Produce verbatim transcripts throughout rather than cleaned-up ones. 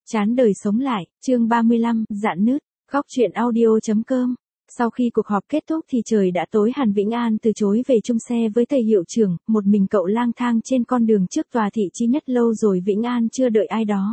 Chán đời sống lại, chương ba mươi lăm, dạn nứt, góc truyện audio chấm com. Sau khi cuộc họp kết thúc thì trời đã tối hẳn. Vĩnh An từ chối về chung xe với thầy hiệu trưởng, một mình cậu lang thang trên con đường trước tòa thị chi nhất. Lâu rồi Vĩnh An chưa đợi ai đó.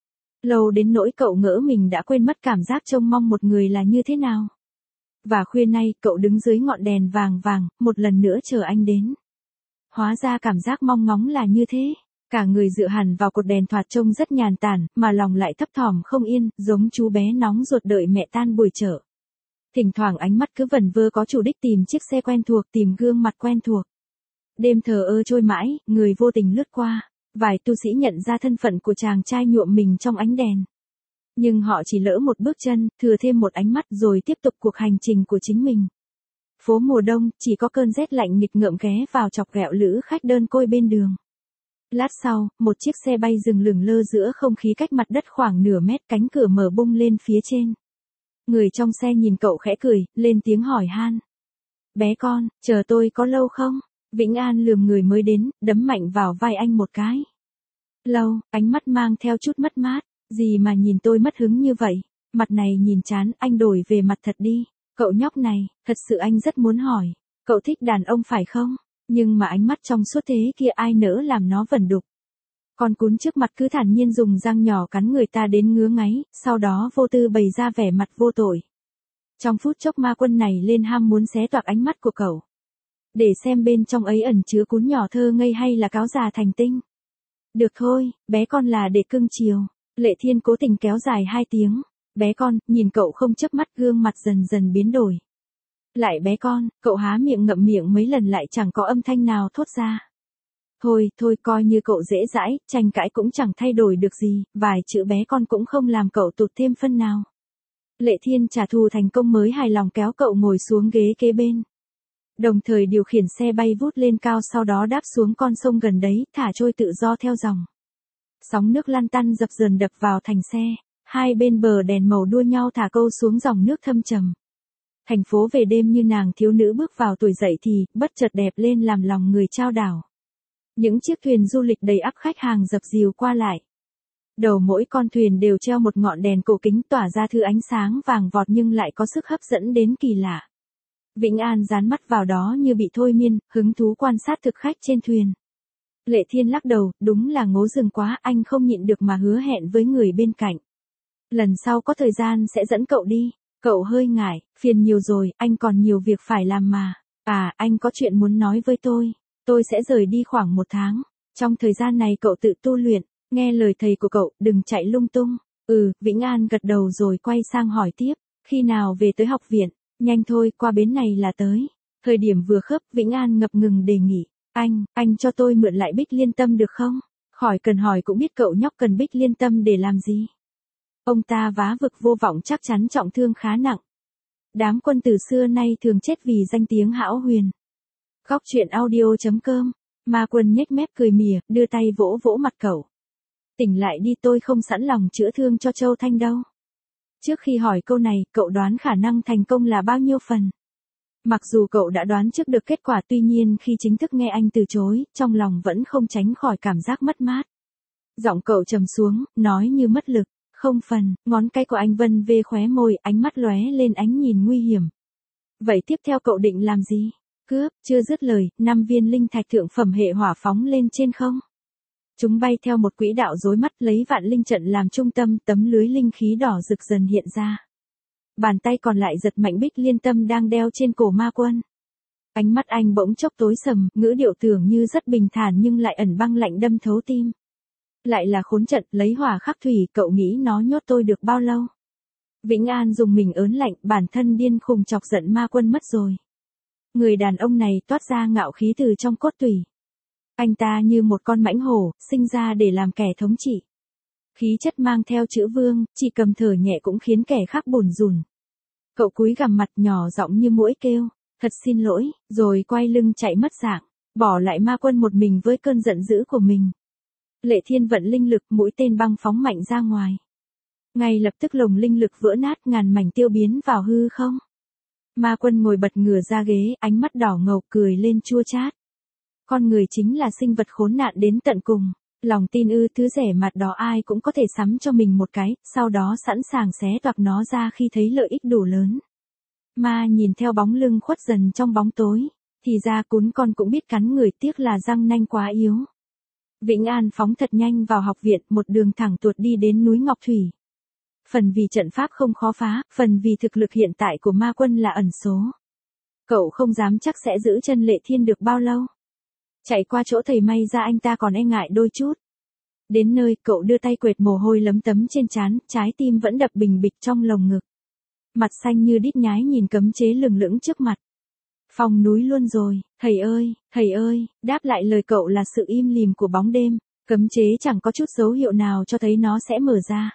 Lâu đến nỗi cậu ngỡ mình đã quên mất cảm giác trông mong một người là như thế nào. Và khuya nay, cậu đứng dưới ngọn đèn vàng vàng, một lần nữa chờ anh đến. Hóa ra cảm giác mong ngóng là như thế. Cả người dựa hẳn vào cột đèn thoạt trông rất nhàn tản, mà lòng lại thấp thỏm không yên, giống chú bé nóng ruột đợi mẹ tan buổi chợ. Thỉnh thoảng ánh mắt cứ vẩn vơ có chủ đích tìm chiếc xe quen thuộc, tìm gương mặt quen thuộc. Đêm thờ ơ trôi mãi, người vô tình lướt qua. Vài tu sĩ nhận ra thân phận của chàng trai nhuộm mình trong ánh đèn. Nhưng họ chỉ lỡ một bước chân, thừa thêm một ánh mắt rồi tiếp tục cuộc hành trình của chính mình. Phố mùa đông, chỉ có cơn rét lạnh nghịch ngợm ghé vào chọc ghẹo lữ khách đơn côi bên đường. Lát sau, một chiếc xe bay dừng lửng lơ giữa không khí cách mặt đất khoảng nửa mét, cánh cửa mở bung lên phía trên. Người trong xe nhìn cậu khẽ cười, lên tiếng hỏi han. Bé con, chờ tôi có lâu không? Vĩnh An lườm người mới đến, đấm mạnh vào vai anh một cái. Lâu, ánh mắt mang theo chút mất mát. Gì mà nhìn tôi mất hứng như vậy? Mặt này nhìn chán, anh đổi về mặt thật đi. Cậu nhóc này, thật sự anh rất muốn hỏi. Cậu thích đàn ông phải không? Nhưng mà ánh mắt trong suốt thế kia ai nỡ làm nó vẩn đục. Con cún trước mặt cứ thản nhiên dùng răng nhỏ cắn người ta đến ngứa ngáy, sau đó vô tư bày ra vẻ mặt vô tội. Trong phút chốc ma quân này lên ham muốn xé toạc ánh mắt của cậu. Để xem bên trong ấy ẩn chứa cún nhỏ thơ ngây hay là cáo già thành tinh. Được thôi, bé con là để cưng chiều. Lệ Thiên cố tình kéo dài hai tiếng. Bé con, nhìn cậu không chớp mắt, gương mặt dần dần biến đổi. Lại bé con, cậu há miệng ngậm miệng mấy lần lại chẳng có âm thanh nào thốt ra. Thôi, thôi coi như cậu dễ dãi, tranh cãi cũng chẳng thay đổi được gì, vài chữ bé con cũng không làm cậu tụt thêm phân nào. Lệ Thiên trả thù thành công mới hài lòng kéo cậu ngồi xuống ghế kế bên. Đồng thời điều khiển xe bay vút lên cao, sau đó đáp xuống con sông gần đấy, thả trôi tự do theo dòng. Sóng nước lăn tăn dập dờn đập vào thành xe, hai bên bờ đèn màu đua nhau thả câu xuống dòng nước thâm trầm. Thành phố về đêm như nàng thiếu nữ bước vào tuổi dậy thì, bất chợt đẹp lên làm lòng người chao đảo. Những chiếc thuyền du lịch đầy ắp khách hàng dập dìu qua lại. Đầu mỗi con thuyền đều treo một ngọn đèn cổ kính tỏa ra thứ ánh sáng vàng vọt nhưng lại có sức hấp dẫn đến kỳ lạ. Vĩnh An dán mắt vào đó như bị thôi miên, hứng thú quan sát thực khách trên thuyền. Lệ Thiên lắc đầu, đúng là ngố rừng quá, anh không nhịn được mà hứa hẹn với người bên cạnh. Lần sau có thời gian sẽ dẫn cậu đi. Cậu hơi ngại, phiền nhiều rồi, anh còn nhiều việc phải làm mà. À, anh có chuyện muốn nói với tôi. Tôi sẽ rời đi khoảng một tháng. Trong thời gian này cậu tự tu luyện, nghe lời thầy của cậu, đừng chạy lung tung. Ừ, Vĩnh An gật đầu rồi quay sang hỏi tiếp. Khi nào về tới học viện? Nhanh thôi, qua bến này là tới. Thời điểm vừa khớp, Vĩnh An ngập ngừng đề nghị. Anh, anh cho tôi mượn lại Bích Liên Tâm được không? Khỏi cần hỏi cũng biết cậu nhóc cần Bích Liên Tâm để làm gì. Ông ta vá vực vô vọng chắc chắn trọng thương khá nặng. Đám quân tử xưa nay thường chết vì danh tiếng hão huyền. Góc truyện audio chấm com. Ma Quân nhếch mép cười mỉa, đưa tay vỗ vỗ mặt cậu. Tỉnh lại đi, tôi không sẵn lòng chữa thương cho Châu Thanh đâu. Trước khi hỏi câu này, cậu đoán khả năng thành công là bao nhiêu phần? Mặc dù cậu đã đoán trước được kết quả, tuy nhiên khi chính thức nghe anh từ chối, trong lòng vẫn không tránh khỏi cảm giác mất mát. Giọng cậu trầm xuống, nói như mất lực. Không phần, ngón cái của anh vân về khóe môi, ánh mắt lóe lên ánh nhìn nguy hiểm. Vậy tiếp theo cậu định làm gì? Cướp, chưa dứt lời, năm viên linh thạch thượng phẩm hệ hỏa phóng lên trên không. Chúng bay theo một quỹ đạo rối mắt, lấy vạn linh trận làm trung tâm, tấm lưới linh khí đỏ rực dần hiện ra. Bàn tay còn lại giật mạnh Bích Liên Tâm đang đeo trên cổ Ma Quân. Ánh mắt anh bỗng chốc tối sầm, ngữ điệu tưởng như rất bình thản nhưng lại ẩn băng lạnh đâm thấu tim. Lại là khốn trận, lấy hỏa khắc thủy, cậu nghĩ nó nhốt tôi được bao lâu? Vĩnh An dùng mình ớn lạnh, bản thân điên khùng chọc giận Ma Quân mất rồi. Người đàn ông này toát ra ngạo khí từ trong cốt tủy. Anh ta như một con mãnh hổ, sinh ra để làm kẻ thống trị. Khí chất mang theo chữ vương, chỉ cầm thở nhẹ cũng khiến kẻ khác bủn rủn. Cậu cúi gằm mặt nhỏ giọng như muỗi kêu, thật xin lỗi, rồi quay lưng chạy mất dạng, bỏ lại Ma Quân một mình với cơn giận dữ của mình. Lệ Thiên vận linh lực, mũi tên băng phóng mạnh ra ngoài. Ngay lập tức lồng linh lực vỡ nát, ngàn mảnh tiêu biến vào hư không. Ma Quân ngồi bật ngửa ra ghế, ánh mắt đỏ ngầu, cười lên chua chát. Con người chính là sinh vật khốn nạn đến tận cùng. Lòng tin ư, thứ rẻ mạt đó ai cũng có thể sắm cho mình một cái, sau đó sẵn sàng xé toạc nó ra khi thấy lợi ích đủ lớn. Ma nhìn theo bóng lưng khuất dần trong bóng tối, thì ra cún con cũng biết cắn người, tiếc là răng nanh quá yếu. Vĩnh An phóng thật nhanh vào học viện, một đường thẳng tuột đi đến núi Ngọc Thủy. Phần vì trận pháp không khó phá, phần vì thực lực hiện tại của ma quân là ẩn số. Cậu không dám chắc sẽ giữ chân Lệ Thiên được bao lâu. Chạy qua chỗ thầy may ra anh ta còn e ngại đôi chút. Đến nơi, cậu đưa tay quệt mồ hôi lấm tấm trên trán, trái tim vẫn đập bình bịch trong lồng ngực. Mặt xanh như đít nhái nhìn cấm chế lừng lững trước mặt. Phòng núi luôn rồi, thầy ơi, thầy ơi, đáp lại lời cậu là sự im lìm của bóng đêm, cấm chế chẳng có chút dấu hiệu nào cho thấy nó sẽ mở ra.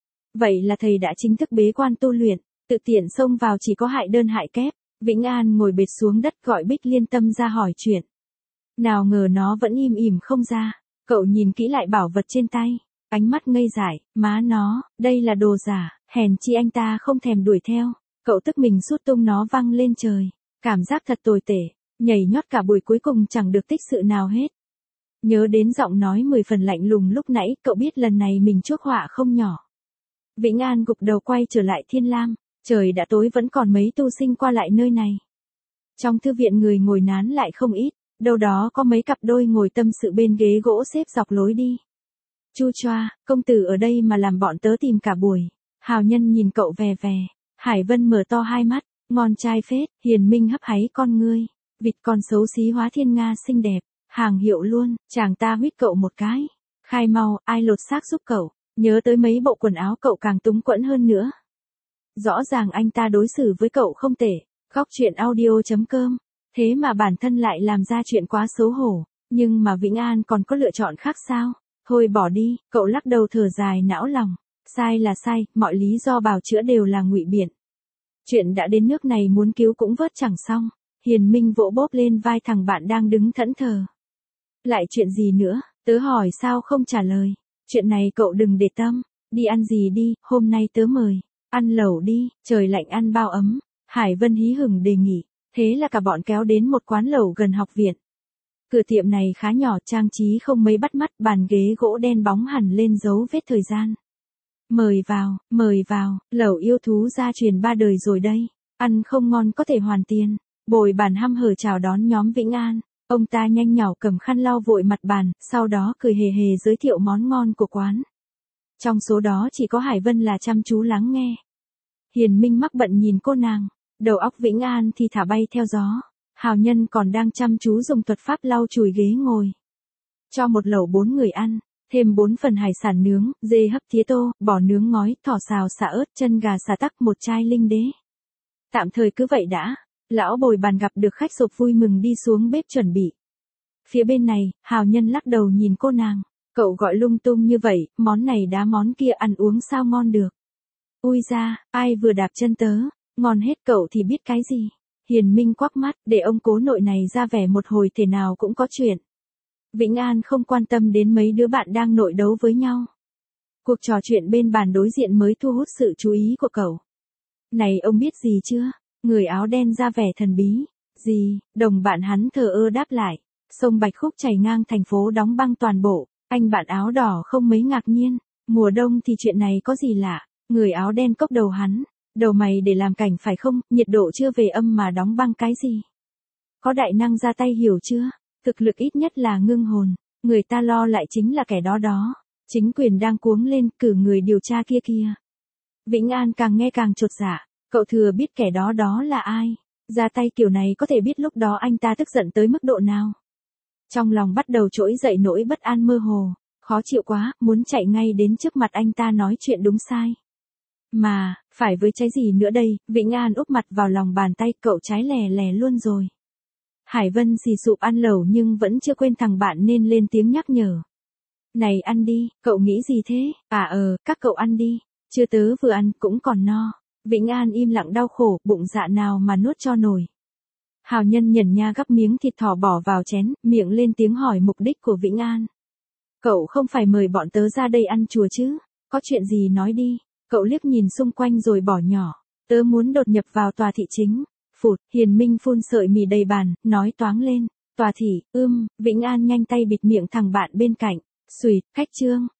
Vậy là thầy đã chính thức bế quan tu luyện, tự tiện xông vào chỉ có hại đơn hại kép. Vĩnh An ngồi bệt xuống đất gọi Bích Liên Tâm ra hỏi chuyện. Nào ngờ nó vẫn im ỉm không ra, cậu nhìn kỹ lại bảo vật trên tay, ánh mắt ngây dại, má nó, đây là đồ giả, hèn chi anh ta không thèm đuổi theo, cậu tức mình sút tung nó văng lên trời, cảm giác thật tồi tệ, nhảy nhót cả buổi cuối cùng chẳng được tích sự nào hết. Nhớ đến giọng nói mười phần lạnh lùng lúc nãy, cậu biết lần này mình chuốc họa không nhỏ. Vĩnh An gục đầu quay trở lại Thiên Lam, trời đã tối vẫn còn mấy tu sinh qua lại nơi này. Trong thư viện người ngồi nán lại không ít, đâu đó có mấy cặp đôi ngồi tâm sự bên ghế gỗ xếp dọc lối đi. Chu choa, công tử ở đây mà làm bọn tớ tìm cả buổi. Hào Nhân nhìn cậu vẻ vẻ, Hải Vân mở to hai mắt, ngon trai phết, Hiền Minh hấp háy con ngươi, vịt con xấu xí hóa thiên nga xinh đẹp, hàng hiệu luôn, chàng ta huýt cậu một cái. Khai mau, ai lột xác giúp cậu, nhớ tới mấy bộ quần áo cậu càng túng quẫn hơn nữa. Rõ ràng anh ta đối xử với cậu không tệ, góc chuyện audio chấm com, thế mà bản thân lại làm ra chuyện quá xấu hổ, nhưng mà Vĩnh An còn có lựa chọn khác sao? Thôi bỏ đi, cậu lắc đầu thở dài não lòng, sai là sai, mọi lý do bào chữa đều là ngụy biện. Chuyện đã đến nước này muốn cứu cũng vớt chẳng xong. Hiền Minh vỗ bóp lên vai thằng bạn đang đứng thẫn thờ. Lại chuyện gì nữa, tớ hỏi sao không trả lời, chuyện này cậu đừng để tâm, đi ăn gì đi, hôm nay tớ mời. Ăn lẩu đi, trời lạnh ăn bao ấm. Hải Vân hí hửng đề nghị, thế là cả bọn kéo đến một quán lẩu gần học viện. Cửa tiệm này khá nhỏ, trang trí không mấy bắt mắt, bàn ghế gỗ đen bóng hẳn lên dấu vết thời gian. Mời vào, mời vào, lẩu yêu thú gia truyền ba đời rồi đây, ăn không ngon có thể hoàn tiền. Bồi bàn hăm hở chào đón nhóm Vĩnh An, ông ta nhanh nhảu cầm khăn lau vội mặt bàn, sau đó cười hề hề giới thiệu món ngon của quán. Trong số đó chỉ có Hải Vân là chăm chú lắng nghe. Hiền Minh mắc bận nhìn cô nàng, đầu óc Vĩnh An thì thả bay theo gió. Hào Nhân còn đang chăm chú dùng thuật pháp lau chùi ghế ngồi. Cho một lẩu bốn người ăn, thêm bốn phần hải sản nướng, dê hấp tía tô, bò nướng ngói, thỏ xào xả ớt, chân gà xả tắc, một chai linh đế. Tạm thời cứ vậy đã. Lão bồi bàn gặp được khách sộp vui mừng đi xuống bếp chuẩn bị. Phía bên này, Hào Nhân lắc đầu nhìn cô nàng. Cậu gọi lung tung như vậy, món này đá món kia ăn uống sao ngon được. Ui ra, ai vừa đạp chân tớ, ngon hết cậu thì biết cái gì. Hiền Minh quắc mắt, để ông cố nội này ra vẻ một hồi thế nào cũng có chuyện. Vĩnh An không quan tâm đến mấy đứa bạn đang nội đấu với nhau. Cuộc trò chuyện bên bàn đối diện mới thu hút sự chú ý của cậu. Này ông biết gì chưa? Người áo đen ra vẻ thần bí. Gì? Đồng bạn hắn thờ ơ đáp lại. Sông Bạch Khúc chảy ngang thành phố đóng băng toàn bộ. Anh bạn áo đỏ không mấy ngạc nhiên. Mùa đông thì chuyện này có gì lạ. Người áo đen cốc đầu hắn. Đầu mày để làm cảnh phải không? Nhiệt độ chưa về âm mà đóng băng cái gì? Có đại năng ra tay hiểu chưa? Thực lực ít nhất là ngưng hồn. Người ta lo lại chính là kẻ đó đó. Chính quyền đang cuống lên cử người điều tra kia kia. Vĩnh An càng nghe càng chột dạ. Cậu thừa biết kẻ đó đó là ai. Ra tay kiểu này có thể biết lúc đó anh ta tức giận tới mức độ nào. Trong lòng bắt đầu trỗi dậy nỗi bất an mơ hồ. Khó chịu quá, muốn chạy ngay đến trước mặt anh ta nói chuyện đúng sai. Mà, phải với trái gì nữa đây, Vĩnh An úp mặt vào lòng bàn tay, cậu trái lè lè luôn rồi. Hải Vân xì sụp ăn lẩu nhưng vẫn chưa quên thằng bạn nên lên tiếng nhắc nhở. Này ăn đi, cậu nghĩ gì thế? À ờ, các cậu ăn đi, chưa tớ vừa ăn cũng còn no. Vĩnh An im lặng đau khổ, bụng dạ nào mà nuốt cho nổi. Hào Nhân nhẩn nha gắp miếng thịt thỏ bỏ vào chén, miệng lên tiếng hỏi mục đích của Vĩnh An. Cậu không phải mời bọn tớ ra đây ăn chùa chứ? Có chuyện gì nói đi. Cậu liếc nhìn xung quanh rồi bỏ nhỏ. Tớ muốn đột nhập vào tòa thị chính. Phụt, Hiền Minh phun sợi mì đầy bàn, nói toáng lên. Tòa thị, ưm, Vĩnh An nhanh tay bịt miệng thằng bạn bên cạnh. Xùi, khách trương.